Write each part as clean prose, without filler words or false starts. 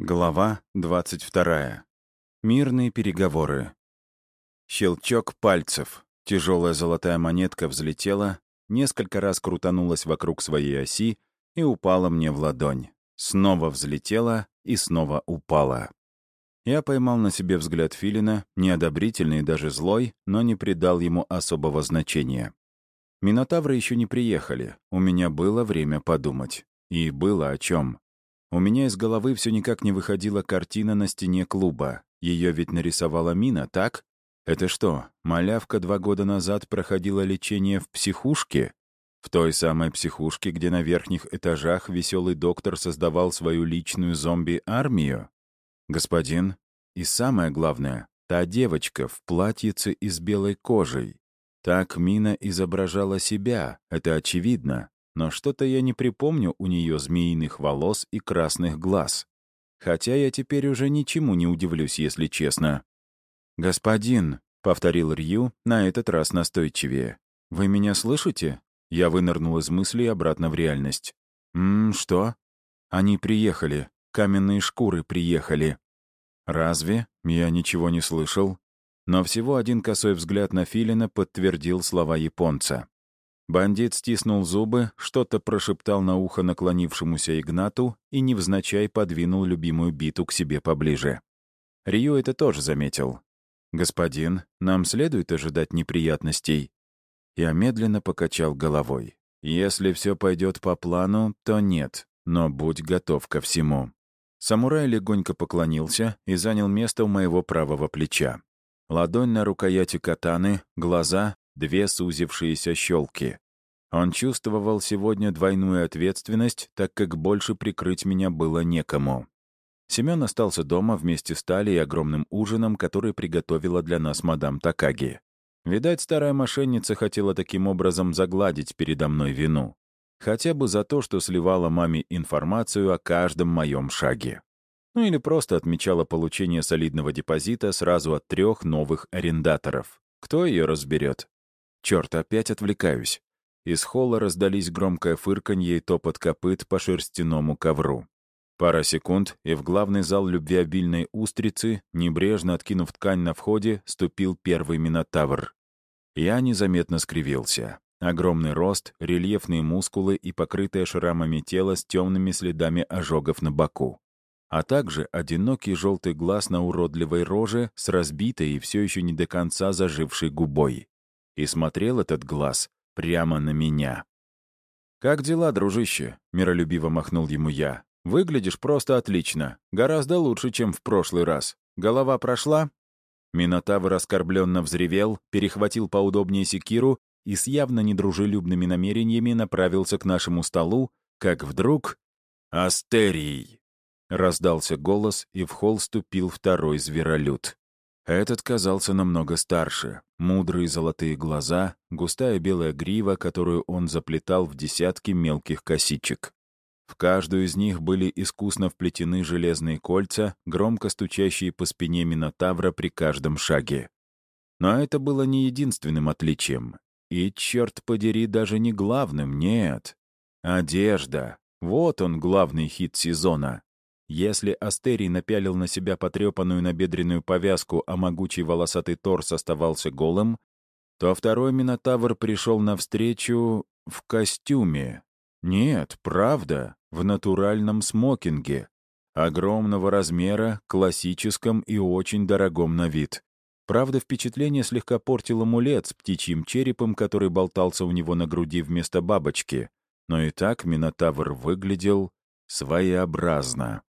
Глава 22. Мирные переговоры. Щелчок пальцев. Тяжелая золотая монетка взлетела, несколько раз крутанулась вокруг своей оси и упала мне в ладонь. Снова взлетела и снова упала. Я поймал на себе взгляд Филина, неодобрительный и даже злой, но не придал ему особого значения. Минотавры еще не приехали. У меня было время подумать. И было о чем. У меня из головы все никак не выходила картина на стене клуба. Ее ведь нарисовала Мина, так? Это что, малявка 2 года назад проходила лечение в психушке? В той самой психушке, где на верхних этажах веселый доктор создавал свою личную зомби-армию? Господин, и самое главное, та девочка в платьице и с белой кожей. Так Мина изображала себя, это очевидно. Но что-то я не припомню у нее змеиных волос и красных глаз. Хотя я теперь уже ничему не удивлюсь, если честно. «Господин», — повторил Рью, на этот раз настойчивее, — «вы меня слышите?» Я вынырнул из мыслей обратно в реальность. Что?» «Они приехали. Каменные шкуры приехали». «Разве? Я ничего не слышал». Но всего один косой взгляд на Филина подтвердил слова японца. Бандит стиснул зубы, что-то прошептал на ухо наклонившемуся Игнату и невзначай подвинул любимую биту к себе поближе. Рью это тоже заметил. «Господин, нам следует ожидать неприятностей?» Я медленно покачал головой. «Если все пойдет по плану, то нет, но будь готов ко всему». Самурай легонько поклонился и занял место у моего правого плеча. Ладонь на рукояти катаны, глаза — 2 сузившиеся щелки. Он чувствовал сегодня двойную ответственность, так как больше прикрыть меня было некому. Семен остался дома вместе с Талей и огромным ужином, который приготовила для нас мадам Такаги. Видать, старая мошенница хотела таким образом загладить передо мной вину. Хотя бы за то, что сливала маме информацию о каждом моем шаге. Ну или просто отмечала получение солидного депозита сразу от 3 новых арендаторов. Кто ее разберет? Черт, опять отвлекаюсь. Из холла раздались громкое фырканье и топот копыт по шерстяному ковру. Пара секунд, и в главный зал любвеобильной устрицы, небрежно откинув ткань на входе, ступил первый Минотавр. Я незаметно скривился. Огромный рост, рельефные мускулы и покрытое шрамами тело с темными следами ожогов на боку. А также одинокий желтый глаз на уродливой роже с разбитой и все еще не до конца зажившей губой. И смотрел этот глаз прямо на меня. «Как дела, дружище?» — миролюбиво махнул ему я. «Выглядишь просто отлично. Гораздо лучше, чем в прошлый раз. Голова прошла?» Минотавр оскорбленно взревел, перехватил поудобнее секиру и с явно недружелюбными намерениями направился к нашему столу, как вдруг... «Астерий!» — раздался голос, и в холл ступил второй зверолюд. Этот казался намного старше. Мудрые золотые глаза, густая белая грива, которую он заплетал в десятки мелких косичек. В каждую из них были искусно вплетены железные кольца, громко стучащие по спине Минотавра при каждом шаге. Но это было не единственным отличием. И, черт подери, даже не главным, нет. Одежда. Вот он, главный хит сезона. Если Астерий напялил на себя потрепанную набедренную повязку, а могучий волосатый торс оставался голым, то второй Минотавр пришел навстречу в костюме. Нет, правда, в натуральном смокинге. Огромного размера, классическом и очень дорогом на вид. Правда, впечатление слегка портил амулет с птичьим черепом, который болтался у него на груди вместо бабочки. Но и так Минотавр выглядел своеобразно.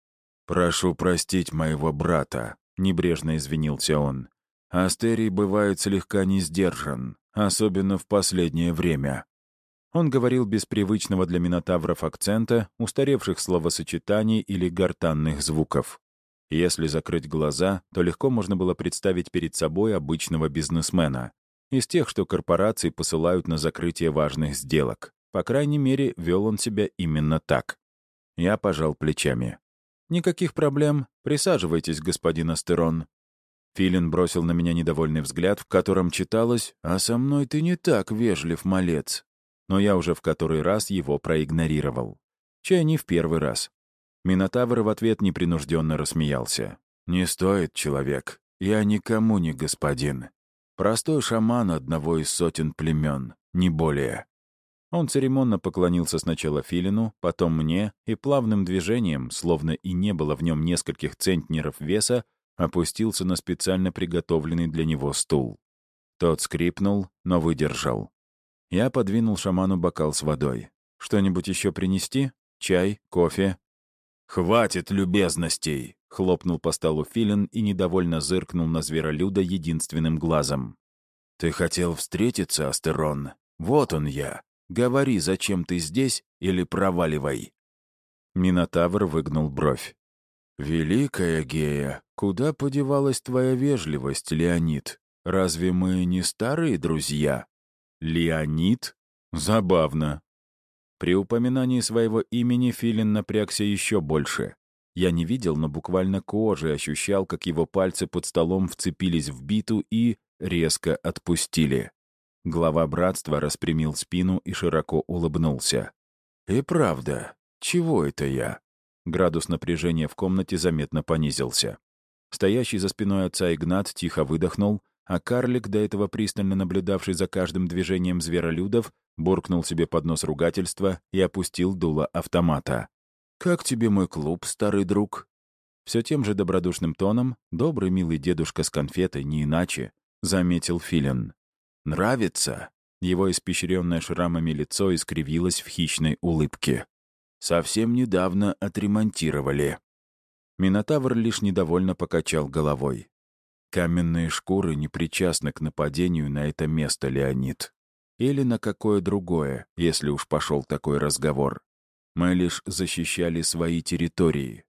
«Прошу простить моего брата», — небрежно извинился он. «Астерий бывает слегка не сдержан, особенно в последнее время». Он говорил без привычного для минотавров акцента, устаревших словосочетаний или гортанных звуков. Если закрыть глаза, то легко можно было представить перед собой обычного бизнесмена, из тех, что корпорации посылают на закрытие важных сделок. По крайней мере, вел он себя именно так. Я пожал плечами. «Никаких проблем. Присаживайтесь, господин Астерон». Филин бросил на меня недовольный взгляд, в котором читалось «А со мной ты не так вежлив, малец». Но я уже в который раз его проигнорировал. Чай не в первый раз. Минотавр в ответ непринужденно рассмеялся. «Не стоит, человек. Я никому не господин. Простой шаман одного из сотен племен, не более». Он церемонно поклонился сначала Филину, потом мне, и плавным движением, словно и не было в нем нескольких центнеров веса, опустился на специально приготовленный для него стул. Тот скрипнул, но выдержал. Я подвинул шаману бокал с водой. «Что-нибудь еще принести? Чай? Кофе?» «Хватит любезностей!» — хлопнул по столу Филин и недовольно зыркнул на зверолюда единственным глазом. «Ты хотел встретиться, Астерон? Вот он я. Говори, зачем ты здесь, или проваливай». Минотавр выгнул бровь. «Великая Гея, куда подевалась твоя вежливость, Леонид? Разве мы не старые друзья?» «Леонид? Забавно». При упоминании своего имени Филин напрягся еще больше. Я не видел, но буквально кожей ощущал, как его пальцы под столом вцепились в биту и резко отпустили. Глава братства распрямил спину и широко улыбнулся. «И правда, чего это я?» Градус напряжения в комнате заметно понизился. Стоящий за спиной отца Игнат тихо выдохнул, а карлик, до этого пристально наблюдавший за каждым движением зверолюдов, буркнул себе под нос ругательства и опустил дуло автомата. «Как тебе мой клуб, старый друг?» Все тем же добродушным тоном, добрый милый дедушка с конфетой, не иначе, заметил Филин. «Нравится?» Его испещренное шрамами лицо искривилось в хищной улыбке. «Совсем недавно отремонтировали». Минотавр лишь недовольно покачал головой. «Каменные шкуры не причастны к нападению на это место, Леонид. Или на какое другое, если уж пошел такой разговор. Мы лишь защищали свои территории».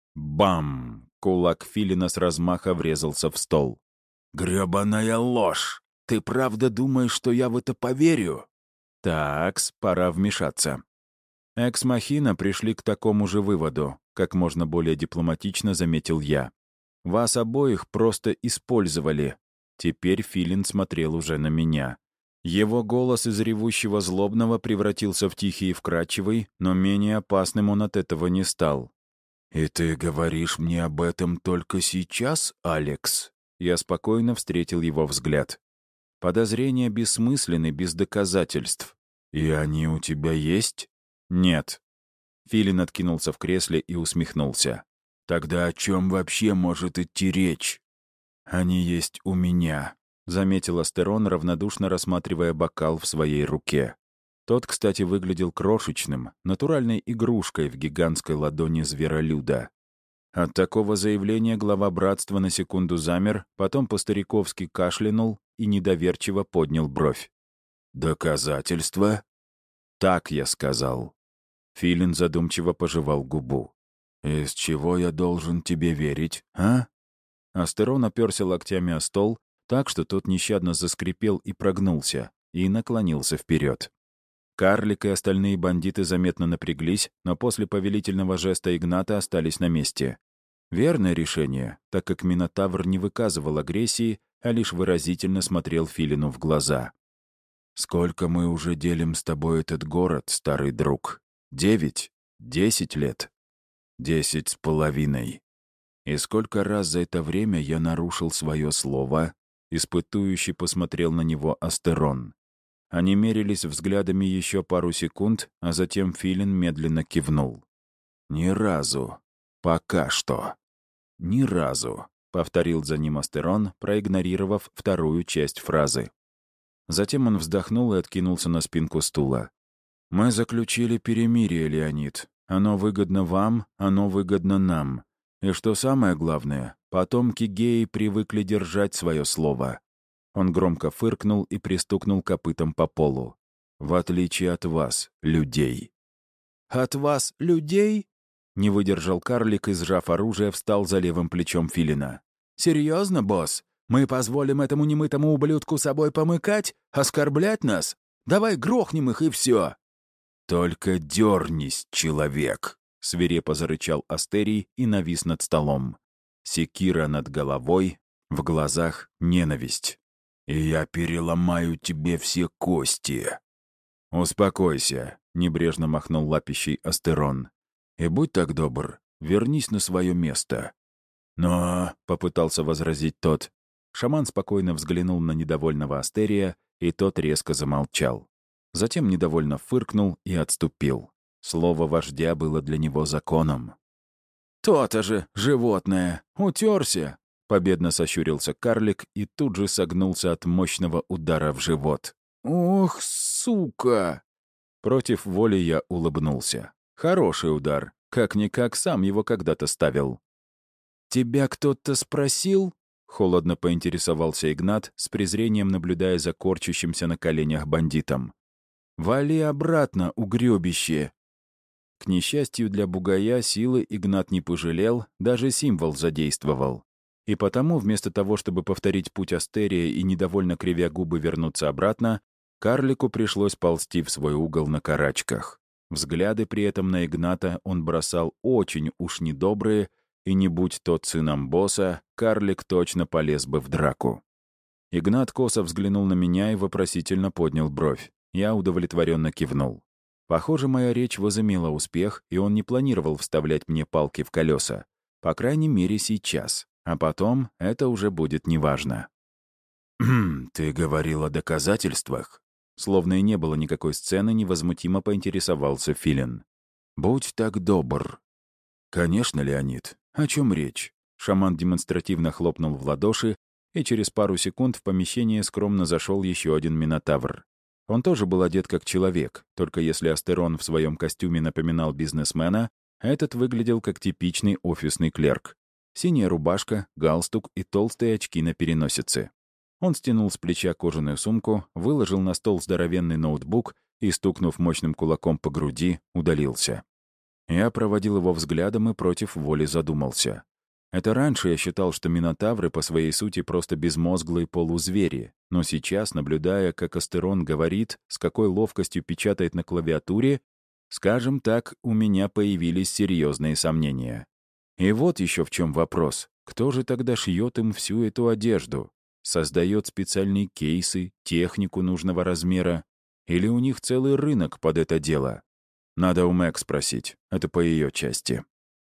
Бам! Кулак Филина с размаха врезался в стол. «Грёбаная ложь! Ты правда думаешь, что я в это поверю?» «Такс, пора вмешаться». Экс-махина пришли к такому же выводу, как можно более дипломатично заметил я. Вас обоих просто использовали. Теперь Филин смотрел уже на меня. Его голос из ревущего злобного превратился в тихий и вкрадчивый, но менее опасным он от этого не стал. «И ты говоришь мне об этом только сейчас, Алекс?» Я спокойно встретил его взгляд. «Подозрения бессмысленны без доказательств. И они у тебя есть?» «Нет». Филин откинулся в кресле и усмехнулся. «Тогда о чем вообще может идти речь?» «Они есть у меня», — заметил Астерон, равнодушно рассматривая бокал в своей руке. Тот, кстати, выглядел крошечным, натуральной игрушкой в гигантской ладони зверолюда. От такого заявления глава братства на секунду замер, потом по-стариковски кашлянул и недоверчиво поднял бровь. «Доказательства?» «Так я сказал». Филин задумчиво пожевал губу. «Из чего я должен тебе верить, а?» Астерон оперся локтями о стол, так что тот нещадно заскрипел и прогнулся, и наклонился вперед. Карлик и остальные бандиты заметно напряглись, но после повелительного жеста Игната остались на месте. Верное решение, так как Минотавр не выказывал агрессии, а лишь выразительно смотрел Филину в глаза. «Сколько мы уже делим с тобой этот город, старый друг? 9? 10 лет? 10 с половиной. И сколько раз за это время я нарушил свое слово?» Испытующий посмотрел на него Астерон. Они мерились взглядами еще пару секунд, а затем Филин медленно кивнул. «Ни разу. Пока что. Ни разу», — повторил за ним Астерон, проигнорировав вторую часть фразы. Затем он вздохнул и откинулся на спинку стула. «Мы заключили перемирие, Леонид. Оно выгодно вам, оно выгодно нам. И что самое главное, потомки Геи привыкли держать свое слово». Он громко фыркнул и пристукнул копытом по полу. «В отличие от вас, людей». «От вас, людей?» Не выдержал карлик и, сжав оружие, встал за левым плечом Филина. «Серьезно, босс? Мы позволим этому немытому ублюдку собой помыкать? Оскорблять нас? Давай грохнем их и все!» «Только дернись, человек!» — свирепо зарычал Астерий и навис над столом. Секира над головой, в глазах ненависть. «И я переломаю тебе все кости!» «Успокойся», — небрежно махнул лапищей Астерон. «И будь так добр, вернись на свое место». «Но...» — попытался возразить тот. Шаман спокойно взглянул на недовольного Астерия, и тот резко замолчал. Затем недовольно фыркнул и отступил. Слово вождя было для него законом. «То-то же, животное! Утерся!» — победно сощурился карлик и тут же согнулся от мощного удара в живот. «Ох, сука!» Против воли я улыбнулся. Хороший удар. Как-никак сам его когда-то ставил. «Тебя кто-то спросил?» — холодно поинтересовался Игнат, с презрением наблюдая за корчащимся на коленях бандитом. «Вали обратно, угребище!» К несчастью для бугая, силы Игнат не пожалел, даже символ задействовал. И потому, вместо того, чтобы повторить путь Астерия и недовольно кривя губы вернуться обратно, карлику пришлось ползти в свой угол на карачках. Взгляды при этом на Игната он бросал очень уж недобрые, и не будь тот сыном босса, карлик точно полез бы в драку. Игнат косо взглянул на меня и вопросительно поднял бровь. Я удовлетворенно кивнул. Похоже, моя речь возымела успех, и он не планировал вставлять мне палки в колеса. По крайней мере, сейчас. А потом это уже будет неважно. «Ты говорил о доказательствах?» Словно и не было никакой сцены, невозмутимо поинтересовался Филин. «Будь так добр». «Конечно, Леонид. О чем речь?» Шаман демонстративно хлопнул в ладоши, и через пару секунд в помещение скромно зашел еще один минотавр. Он тоже был одет как человек, только если Астерон в своем костюме напоминал бизнесмена, этот выглядел как типичный офисный клерк. Синяя рубашка, галстук и толстые очки на переносице. Он стянул с плеча кожаную сумку, выложил на стол здоровенный ноутбук и, стукнув мощным кулаком по груди, удалился. Я проводил его взглядом и против воли задумался. Это раньше я считал, что минотавры по своей сути просто безмозглые полузвери, но сейчас, наблюдая, как Астерон говорит, с какой ловкостью печатает на клавиатуре, скажем так, у меня появились серьезные сомнения. И вот еще в чем вопрос. Кто же тогда шьет им всю эту одежду? Создает специальные кейсы, технику нужного размера? Или у них целый рынок под это дело? Надо у Мэг спросить. Это по ее части.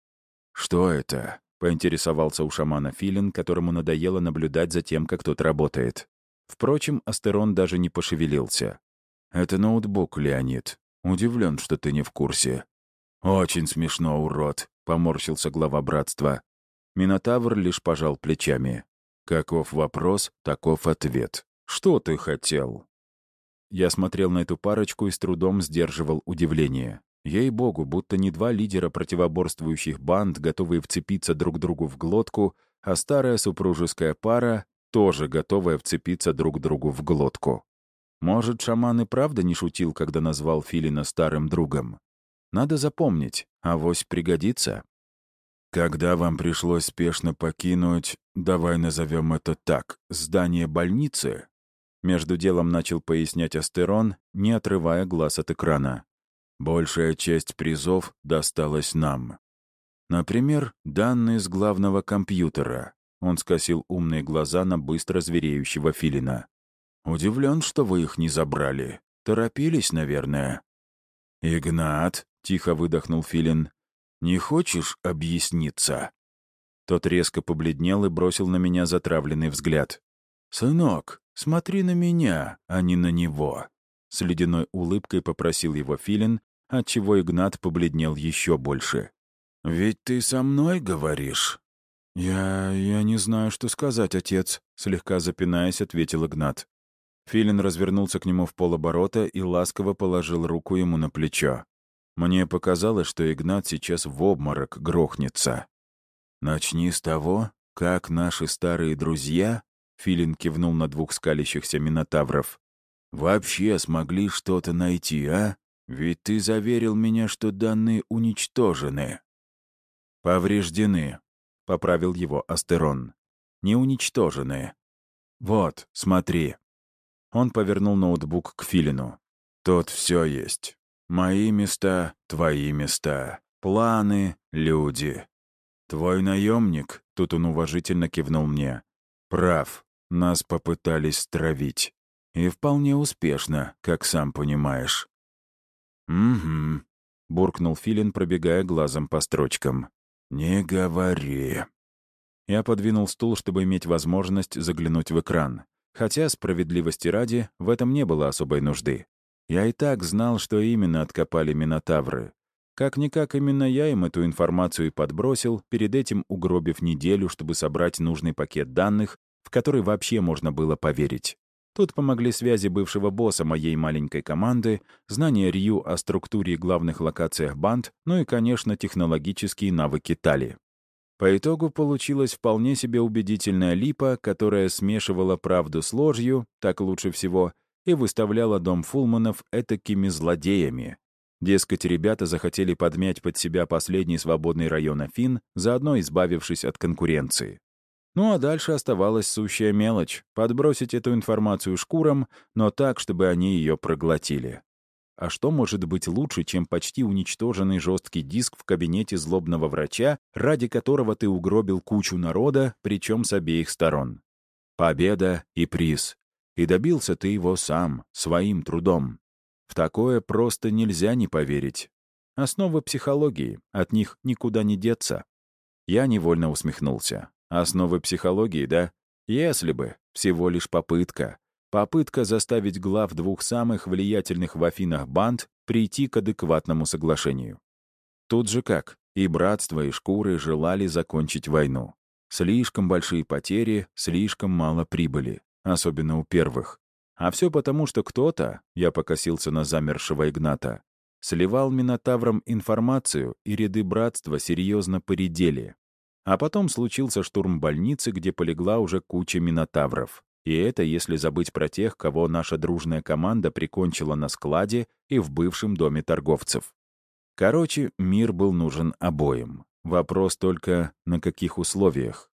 «Что это?» — поинтересовался у шамана Филин, которому надоело наблюдать за тем, как тот работает. Впрочем, Астерон даже не пошевелился. «Это ноутбук, Леонид. Удивлен, что ты не в курсе». «Очень смешно, урод», — поморщился глава братства. Минотавр лишь пожал плечами. «Каков вопрос, таков ответ. Что ты хотел?» Я смотрел на эту парочку и с трудом сдерживал удивление. Ей-богу, будто не два лидера противоборствующих банд, готовые вцепиться друг другу в глотку, а старая супружеская пара, тоже готовая вцепиться друг другу в глотку. Может, шаман и правда не шутил, когда назвал Филина старым другом? Надо запомнить, авось пригодится. Когда вам пришлось спешно покинуть, давай назовем это так, здание больницы, между делом начал пояснять Астерон, не отрывая глаз от экрана. Большая часть призов досталась нам. Например, данные с главного компьютера. Он скосил умные глаза на быстро звереющего Филина. Удивлен, что вы их не забрали. Торопились, наверное. «Игнат», — тихо выдохнул Филин, — «не хочешь объясниться?» Тот резко побледнел и бросил на меня затравленный взгляд. «Сынок, смотри на меня, а не на него», — с ледяной улыбкой попросил его Филин, отчего Игнат побледнел еще больше. «Ведь ты со мной говоришь?» «Я не знаю, что сказать, отец», — слегка запинаясь, ответил Игнат. Филин развернулся к нему в полоборота и ласково положил руку ему на плечо. Мне показалось, что Игнат сейчас в обморок грохнется. «Начни с того, как наши старые друзья», — Филин кивнул на двух скалящихся минотавров, «вообще смогли что-то найти, а? Ведь ты заверил меня, что данные уничтожены». «Повреждены», — поправил его Астерон. «Не уничтожены. Вот, смотри». Он повернул ноутбук к Филину. «Тут все есть. Мои места, твои места, планы, люди. Твой наемник, тут он уважительно кивнул мне, прав, нас попытались стравить. И вполне успешно, как сам понимаешь». «Угу», — буркнул Филин, пробегая глазом по строчкам. «Не говори». Я подвинул стул, чтобы иметь возможность заглянуть в экран. Хотя, справедливости ради, в этом не было особой нужды. Я и так знал, что именно откопали минотавры. Как-никак именно я им эту информацию и подбросил, перед этим угробив неделю, чтобы собрать нужный пакет данных, в который вообще можно было поверить. Тут помогли связи бывшего босса моей маленькой команды, знания Рью о структуре и главных локациях банд, ну и, конечно, технологические навыки Тали. По итогу получилась вполне себе убедительная липа, которая смешивала правду с ложью, так лучше всего, и выставляла дом Фулманов этакими злодеями. Дескать, ребята захотели подмять под себя последний свободный район Афин, заодно избавившись от конкуренции. Ну а дальше оставалась сущая мелочь — подбросить эту информацию шкурам, но так, чтобы они ее проглотили. А что может быть лучше, чем почти уничтоженный жесткий диск в кабинете злобного врача, ради которого ты угробил кучу народа, причем с обеих сторон? Победа и приз. И добился ты его сам, своим трудом. В такое просто нельзя не поверить. Основы психологии, от них никуда не деться. Я невольно усмехнулся. Основы психологии, да? Если бы. Всего лишь попытка. Попытка заставить глав двух самых влиятельных в Афинах банд прийти к адекватному соглашению. Тут же как? И братство, и шкуры желали закончить войну. Слишком большие потери, слишком мало прибыли. Особенно у первых. А все потому, что кто-то, я покосился на замершего Игната, сливал Минотаврам информацию, и ряды братства серьезно поредели. А потом случился штурм больницы, где полегла уже куча Минотавров. И это если забыть про тех, кого наша дружная команда прикончила на складе и в бывшем доме торговцев. Короче, мир был нужен обоим. Вопрос только, на каких условиях.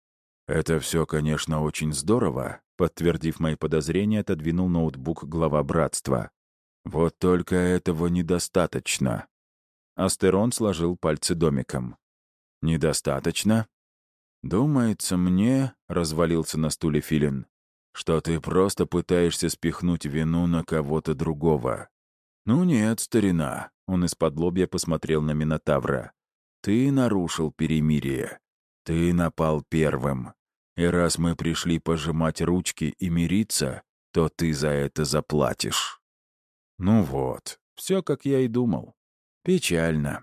«Это все, конечно, очень здорово», — подтвердив мои подозрения, отодвинул ноутбук глава братства. «Вот только этого недостаточно». Астерон сложил пальцы домиком. «Недостаточно?» «Думается мне», — развалился на стуле Филин, «что ты просто пытаешься спихнуть вину на кого-то другого». «Ну нет, старина», — он из-под-лобья посмотрел на Минотавра. «Ты нарушил перемирие. Ты напал первым. И раз мы пришли пожимать ручки и мириться, то ты за это заплатишь». Ну вот, все как я и думал. Печально.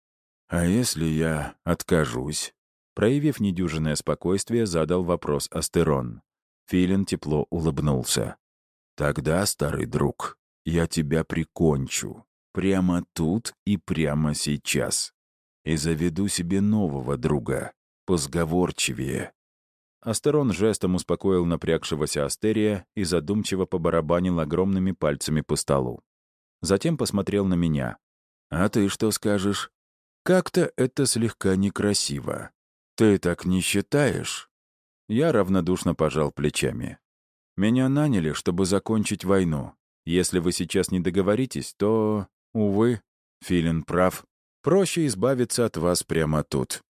«А если я откажусь?» Проявив недюжинное спокойствие, задал вопрос Астерон. Филин тепло улыбнулся. «Тогда, старый друг, я тебя прикончу. Прямо тут и прямо сейчас. И заведу себе нового друга, позговорчивее». Астерон жестом успокоил напрягшегося Астерия и задумчиво побарабанил огромными пальцами по столу. Затем посмотрел на меня. «А ты что скажешь? Как-то это слегка некрасиво. Ты так не считаешь?» Я равнодушно пожал плечами. «Меня наняли, чтобы закончить войну. Если вы сейчас не договоритесь, то, увы, Филин прав. Проще избавиться от вас прямо тут».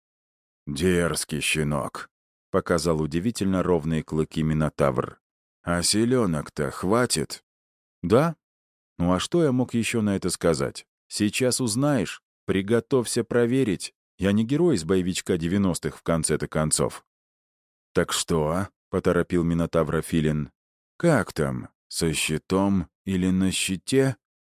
«Дерзкий щенок», — показал удивительно ровные клыки Минотавр. «А селенок-то хватит?» «Да? Ну а что я мог еще на это сказать? Сейчас узнаешь. Приготовься проверить. Я не герой из боевичка 90-х в конце-то концов». «Так что?» — поторопил Минотавра Филин. «Как там? Со щитом или на щите?»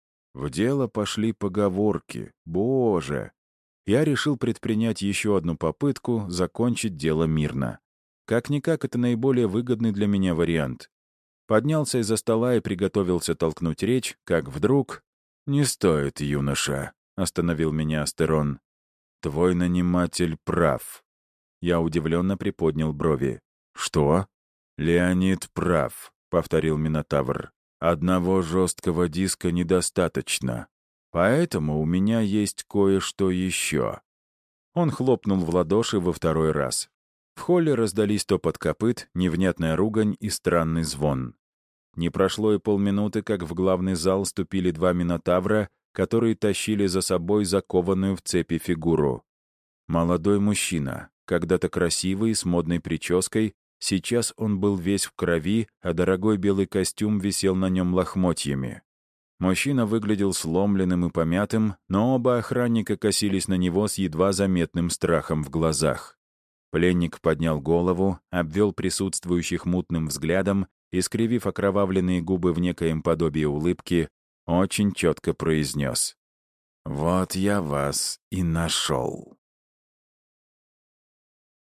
В дело пошли поговорки. Боже! Я решил предпринять еще одну попытку закончить дело мирно. Как-никак это наиболее выгодный для меня вариант. Поднялся из-за стола и приготовился толкнуть речь, как вдруг... «Не стоит, юноша», — остановил меня Астерон. «Твой наниматель прав». Я удивленно приподнял брови. «Что?» «Леонид прав», — повторил Минотавр. «Одного жесткого диска недостаточно. Поэтому у меня есть кое-что еще». Он хлопнул в ладоши во второй раз. В холле раздались топот копыт, невнятная ругань и странный звон. Не прошло и полминуты, как в главный зал ступили два Минотавра, которые тащили за собой закованную в цепи фигуру. Молодой мужчина, когда-то красивый, с модной прической, сейчас он был весь в крови, а дорогой белый костюм висел на нем лохмотьями. Мужчина выглядел сломленным и помятым, но оба охранника косились на него с едва заметным страхом в глазах. Пленник поднял голову, обвел присутствующих мутным взглядом и, скривив окровавленные губы в некоем подобии улыбки, очень четко произнес: «Вот я вас и нашел».